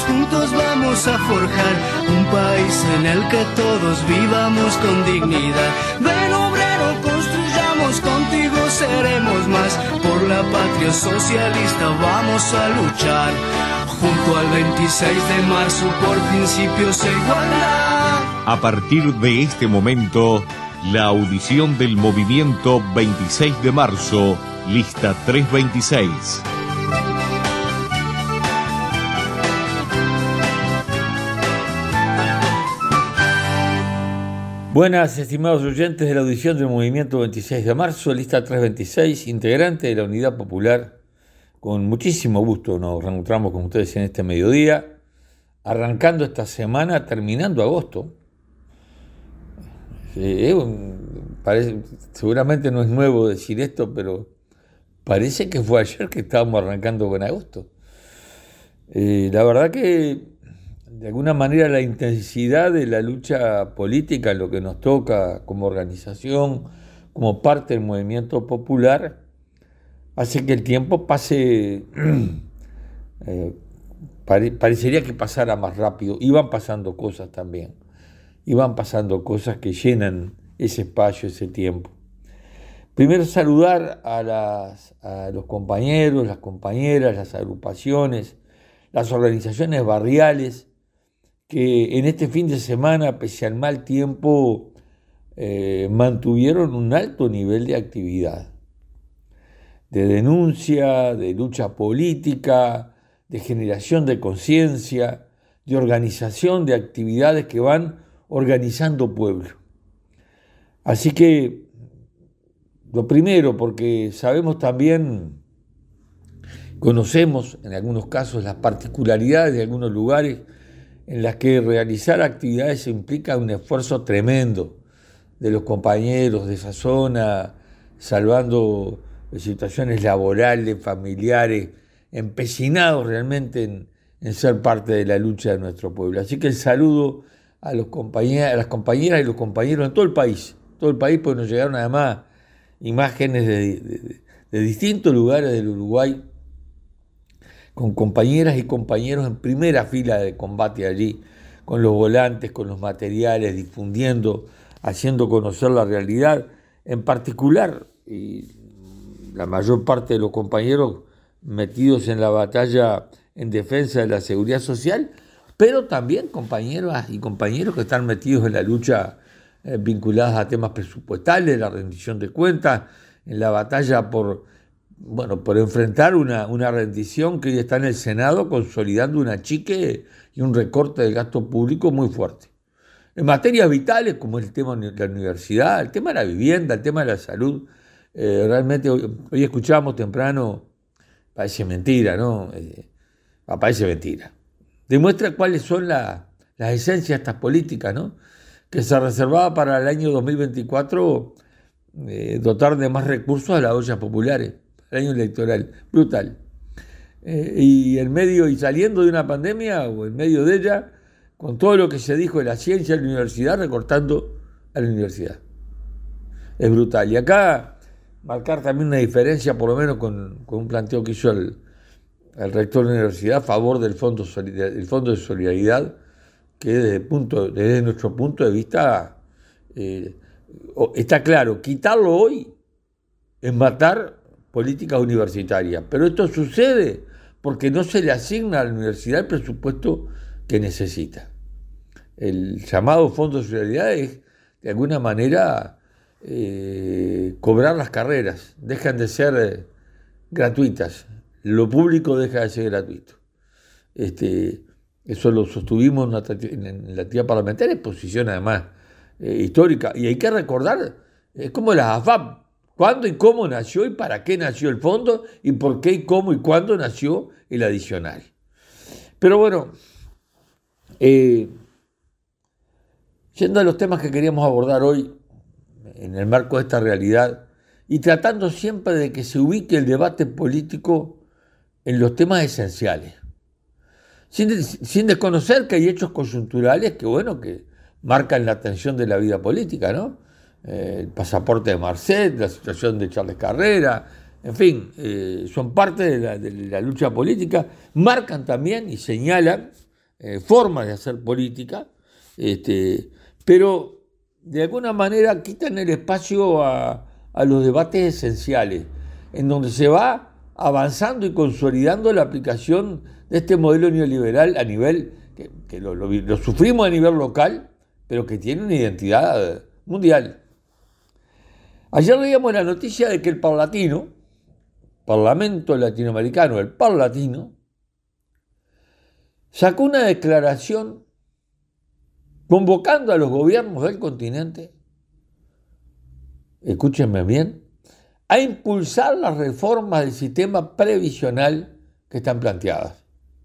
juntos vamos a forjar un país en el que todos vivamos con dignidad. Ven obrero, construyamos, contigo seremos más. Por la patria socialista vamos a luchar, junto al 26 de marzo por principios e igualdad. A partir de este momento, la audición del movimiento 26 de marzo, lista 326. Buenas, estimados oyentes de la audición del movimiento 26 de marzo, lista 326, integrante de la Unidad Popular. Con muchísimo gusto nos reencontramos con ustedes en este mediodía, arrancando esta semana, terminando agosto. Seguramente no es nuevo decir esto, pero parece que fue ayer que estábamos arrancando con agosto. La verdad que de alguna manera la intensidad de la lucha política, lo que nos toca como organización, como parte del movimiento popular, hace que el tiempo pase, parecería que pasara más rápido. Iban pasando cosas también, iban pasando cosas que llenan ese espacio, ese tiempo. Primero saludar a los compañeros, las compañeras, las agrupaciones, las organizaciones barriales, que en este fin de semana, pese al mal tiempo, mantuvieron un alto nivel de actividad, de denuncia, de lucha política, de generación de conciencia, de organización de actividades que van organizando pueblo. Así que, lo primero, porque sabemos también, conocemos en algunos casos las particularidades de algunos lugares en las que realizar actividades implica un esfuerzo tremendo de los compañeros de esa zona, salvando situaciones laborales, familiares, empecinados realmente en ser parte de la lucha de nuestro pueblo. Así que el saludo a las compañeras y los compañeros en todo el país, porque nos llegaron además imágenes de distintos lugares del Uruguay, con compañeras y compañeros en primera fila de combate allí, con los volantes, con los materiales, difundiendo, haciendo conocer la realidad. En particular, y la mayor parte de los compañeros metidos en la batalla en defensa de la seguridad social, pero también compañeras y compañeros que están metidos en la lucha vinculadas a temas presupuestales, la rendición de cuentas, en la batalla por enfrentar una rendición que hoy está en el Senado consolidando un achique y un recorte del gasto público muy fuerte. En materias vitales como el tema de la universidad, el tema de la vivienda, el tema de la salud, realmente hoy escuchábamos temprano, parece mentira, ¿no? Parece mentira. Demuestra cuáles son las esencias de estas políticas, ¿no? Que se reservaba para el año 2024 dotar de más recursos a las ollas populares. El año electoral, brutal. Y saliendo de una pandemia, o en medio de ella, con todo lo que se dijo de la ciencia de la universidad, recortando a la universidad. Es brutal. Y acá marcar también una diferencia, por lo menos con un planteo que hizo el rector de la universidad a favor del Fondo de Solidaridad, que desde nuestro punto de vista está claro, quitarlo hoy es matar políticas universitarias, pero esto sucede porque no se le asigna a la universidad el presupuesto que necesita. El llamado Fondo de Solidaridad es, de alguna manera, cobrar las carreras, dejan de ser gratuitas, lo público deja de ser gratuito. Eso lo sostuvimos en la actividad parlamentaria, posición además histórica, y hay que recordar, es como la AFAP, cuándo y cómo nació y para qué nació el fondo y por qué y cómo y cuándo nació el adicional. Pero bueno, yendo a los temas que queríamos abordar hoy en el marco de esta realidad y tratando siempre de que se ubique el debate político en los temas esenciales, sin desconocer que hay hechos coyunturales que marcan la tensión de la vida política, ¿no? El pasaporte de Marcet, la situación de Charles Carrera, en fin, son parte de la lucha política, marcan también y señalan formas de hacer política, pero de alguna manera quitan el espacio a los debates esenciales, en donde se va avanzando y consolidando la aplicación de este modelo neoliberal a nivel, que lo sufrimos a nivel local, pero que tiene una identidad mundial. Ayer leíamos la noticia de que el Parlamento Latinoamericano, el Parlatino, sacó una declaración convocando a los gobiernos del continente, escúchenme bien, a impulsar las reformas del sistema previsional que están planteadas.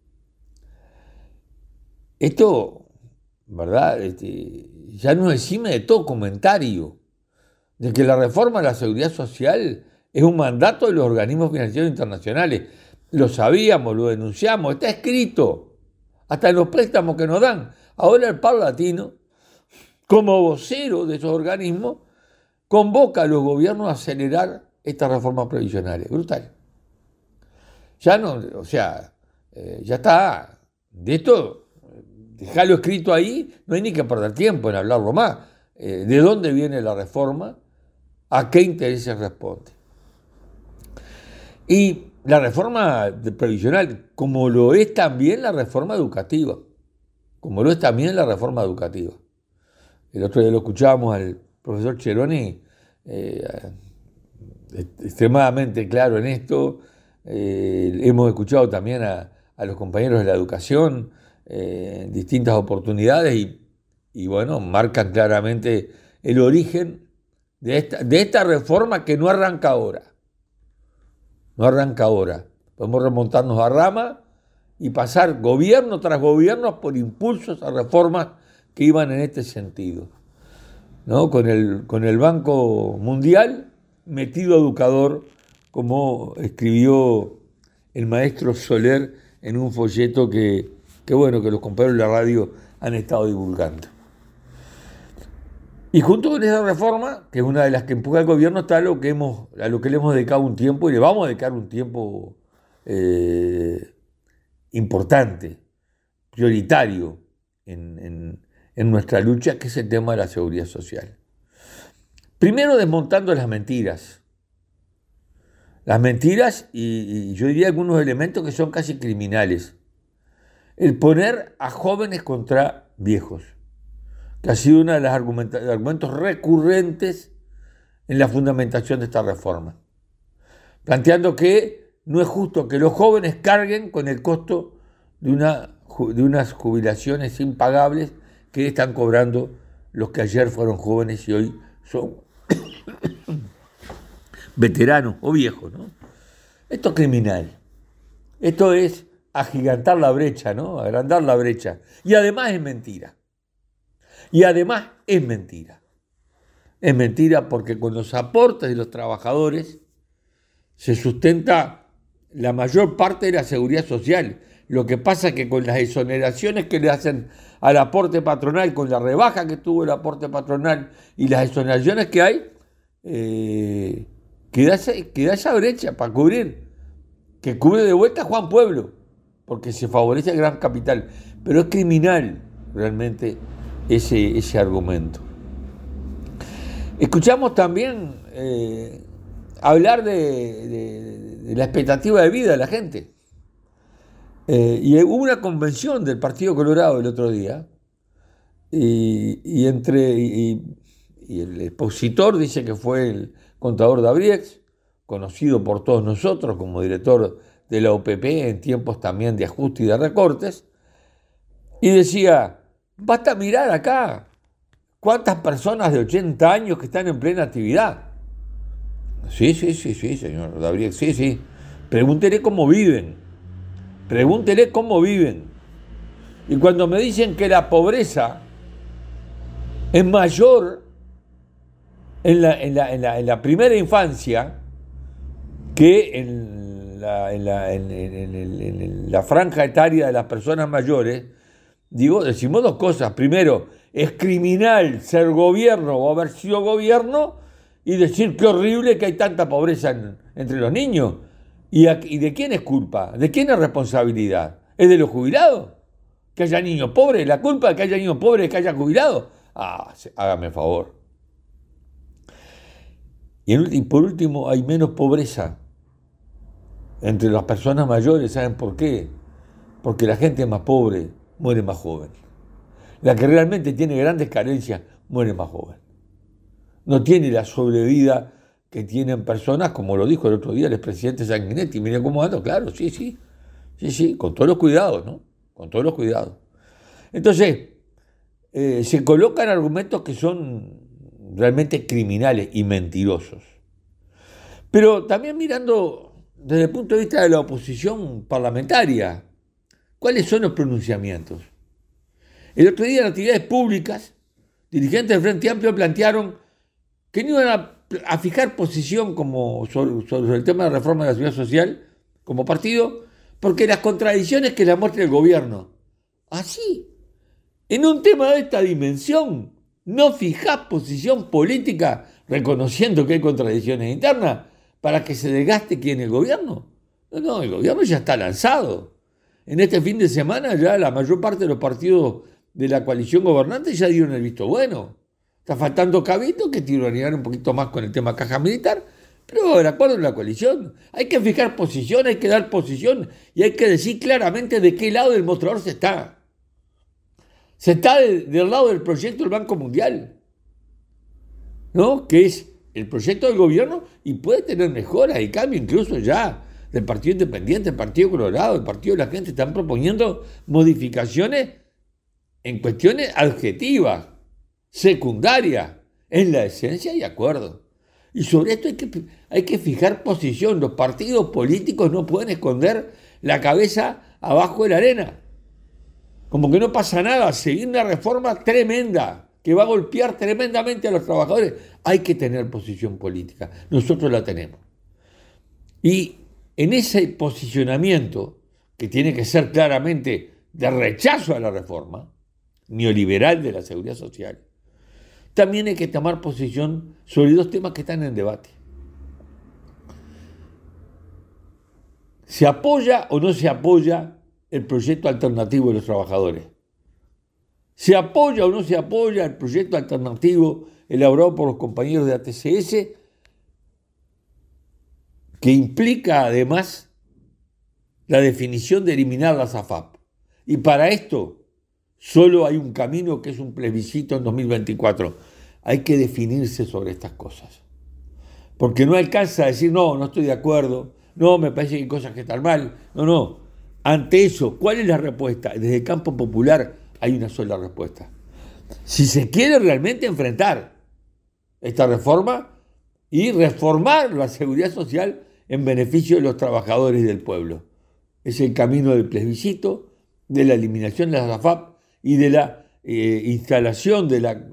Esto, ¿verdad? Ya nos exime de todo comentario de que la reforma de la seguridad social es un mandato de los organismos financieros internacionales. Lo sabíamos, lo denunciamos, está escrito, hasta en los préstamos que nos dan. Ahora el Parlatino, como vocero de esos organismos, convoca a los gobiernos a acelerar estas reformas previsionales. Brutal. Ya no, ya está. De esto, dejarlo escrito ahí, no hay ni que perder tiempo en hablarlo más. ¿De dónde viene la reforma? ¿A qué intereses responde? Y la reforma previsional, como lo es también la reforma educativa. El otro día lo escuchábamos al profesor Cheroni, extremadamente claro en esto. Hemos escuchado también a los compañeros de la educación en distintas oportunidades y bueno, marcan claramente el origen de esta reforma que no arranca ahora. Podemos remontarnos a rama y pasar gobierno tras gobierno por impulsos a reformas que iban en este sentido, ¿no? Con el Banco Mundial metido educador, como escribió el maestro Soler en un folleto que los compañeros de la radio han estado divulgando. Y junto con esa reforma, que es una de las que empuja el gobierno, está a lo que le hemos dedicado un tiempo y le vamos a dedicar un tiempo importante, prioritario en nuestra lucha, que es el tema de la seguridad social. Primero, desmontando las mentiras. Las mentiras y yo diría algunos elementos que son casi criminales. El poner a jóvenes contra viejos, que ha sido uno de los argumentos recurrentes en la fundamentación de esta reforma, planteando que no es justo que los jóvenes carguen con el costo de unas jubilaciones impagables que están cobrando los que ayer fueron jóvenes y hoy son veteranos o viejos, ¿no? Esto es criminal. Esto es agigantar la brecha, ¿no? Agrandar la brecha. Y además es mentira. Es mentira porque con los aportes de los trabajadores se sustenta la mayor parte de la seguridad social. Lo que pasa es que con las exoneraciones que le hacen al aporte patronal, con la rebaja que tuvo el aporte patronal y las exoneraciones que hay, queda esa brecha para cubrir, que cubre de vuelta Juan Pueblo, porque se favorece el gran capital. Pero es criminal realmente ese argumento. Escuchamos también hablar de la expectativa de vida de la gente. Y hubo una convención del Partido Colorado el otro día, y el expositor dice que fue el contador Dabriex, conocido por todos nosotros como director de la OPP en tiempos también de ajuste y de recortes, y decía: basta mirar acá cuántas personas de 80 años que están en plena actividad. Sí, señor Dabriex, sí. Pregúntele cómo viven. Y cuando me dicen que la pobreza es mayor en la primera infancia que en la franja etaria de las personas mayores, decimos dos cosas. Primero, es criminal ser gobierno o haber sido gobierno y decir qué horrible que hay tanta pobreza entre los niños. ¿Y de quién es culpa? ¿De quién es responsabilidad? ¿Es de los jubilados? que haya niños pobres? ¿La culpa de que haya niños pobres es que haya jubilados? Hágame favor. Y por último, hay menos pobreza entre las personas mayores. ¿Saben por qué? Porque la gente más pobre muere más joven. La que realmente tiene grandes carencias muere más joven. No tiene la sobrevida que tienen personas, como lo dijo el otro día el expresidente Sanguinetti. Mira cómo ando, claro, sí, con todos los cuidados, ¿no? Con todos los cuidados. Entonces, se colocan argumentos que son realmente criminales y mentirosos. Pero también mirando desde el punto de vista de la oposición parlamentaria, ¿cuáles son los pronunciamientos? El otro día en actividades públicas, dirigentes del Frente Amplio plantearon que no iban a fijar posición sobre el tema de la reforma de la seguridad social como partido, porque las contradicciones que la muestra el gobierno. Así, en un tema de esta dimensión, no fijás posición política reconociendo que hay contradicciones internas para que se desgaste quién el gobierno. No, el gobierno ya está lanzado. En este fin de semana ya la mayor parte de los partidos de la coalición gobernante ya dieron el visto bueno. Está faltando Cabildo, que tironear un poquito más con el tema caja militar, pero el acuerdo de la coalición. Hay que fijar posición, hay que dar posición y hay que decir claramente de qué lado del mostrador se está. Se está del lado del proyecto del Banco Mundial, ¿no? Que es el proyecto del gobierno y puede tener mejoras y cambios, incluso ya del Partido Independiente, el Partido Colorado, el Partido de la Gente están proponiendo modificaciones en cuestiones adjetivas, secundarias, en la esencia y acuerdo. Y sobre esto hay que fijar posición. Los partidos políticos no pueden esconder la cabeza abajo de la arena. Como que no pasa nada, seguir una reforma tremenda que va a golpear tremendamente a los trabajadores. Hay que tener posición política. Nosotros la tenemos. Y en ese posicionamiento, que tiene que ser claramente de rechazo a la reforma neoliberal de la seguridad social, también hay que tomar posición sobre dos temas que están en debate. ¿Se apoya o no se apoya el proyecto alternativo de los trabajadores? ¿Se apoya o no se apoya el proyecto alternativo elaborado por los compañeros de ATCS, que implica además la definición de eliminar las AFAP? Y para esto solo hay un camino, que es un plebiscito en 2024. Hay que definirse sobre estas cosas. Porque no alcanza a decir, no estoy de acuerdo, no, me parece que hay cosas que están mal. No. Ante eso, ¿cuál es la respuesta? Desde el campo popular hay una sola respuesta. Si se quiere realmente enfrentar esta reforma y reformar la seguridad social en beneficio de los trabajadores y del pueblo. Es el camino del plebiscito, de la eliminación de las AFAP y de la instauración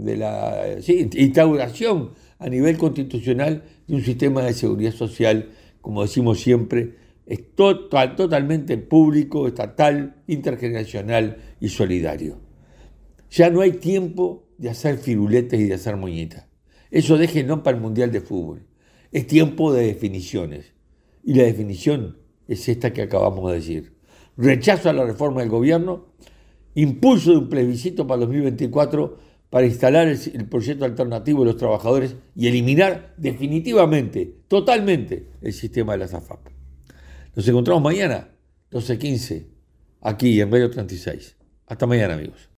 a nivel constitucional de un sistema de seguridad social, como decimos siempre, es totalmente público, estatal, intergeneracional y solidario. Ya no hay tiempo de hacer firuletes y de hacer moñitas. Eso déjenlo para el Mundial de Fútbol. Es tiempo de definiciones. Y la definición es esta que acabamos de decir. Rechazo a la reforma del gobierno, impulso de un plebiscito para 2024 para instalar el proyecto alternativo de los trabajadores y eliminar definitivamente, totalmente, el sistema de las AFAP. Nos encontramos mañana, 12:15, aquí en Radio 36. Hasta mañana, amigos.